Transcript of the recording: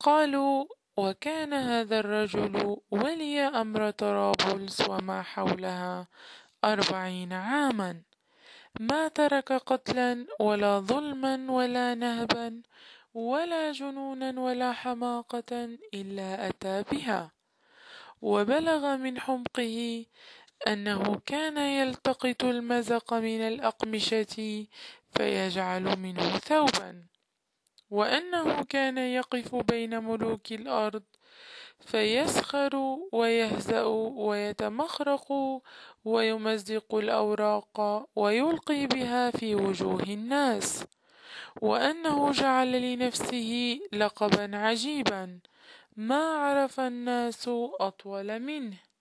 قالوا: وكان هذا الرجل ولي أمر طرابلس وما حولها 40 عاما، ما ترك قتلا ولا ظلما ولا نهبا ولا جنونا ولا حماقة إلا أتى بها. وبلغ من حمقه أنه كان يلتقط المزق من الأقمشة فيجعل منه ثوبا، وأنه كان يقف بين ملوك الأرض فيسخر ويهزأ ويتمخرق ويمزق الأوراق ويلقي بها في وجوه الناس، وأنه جعل لنفسه لقبا عجيبا ما عرف الناس أطول منه،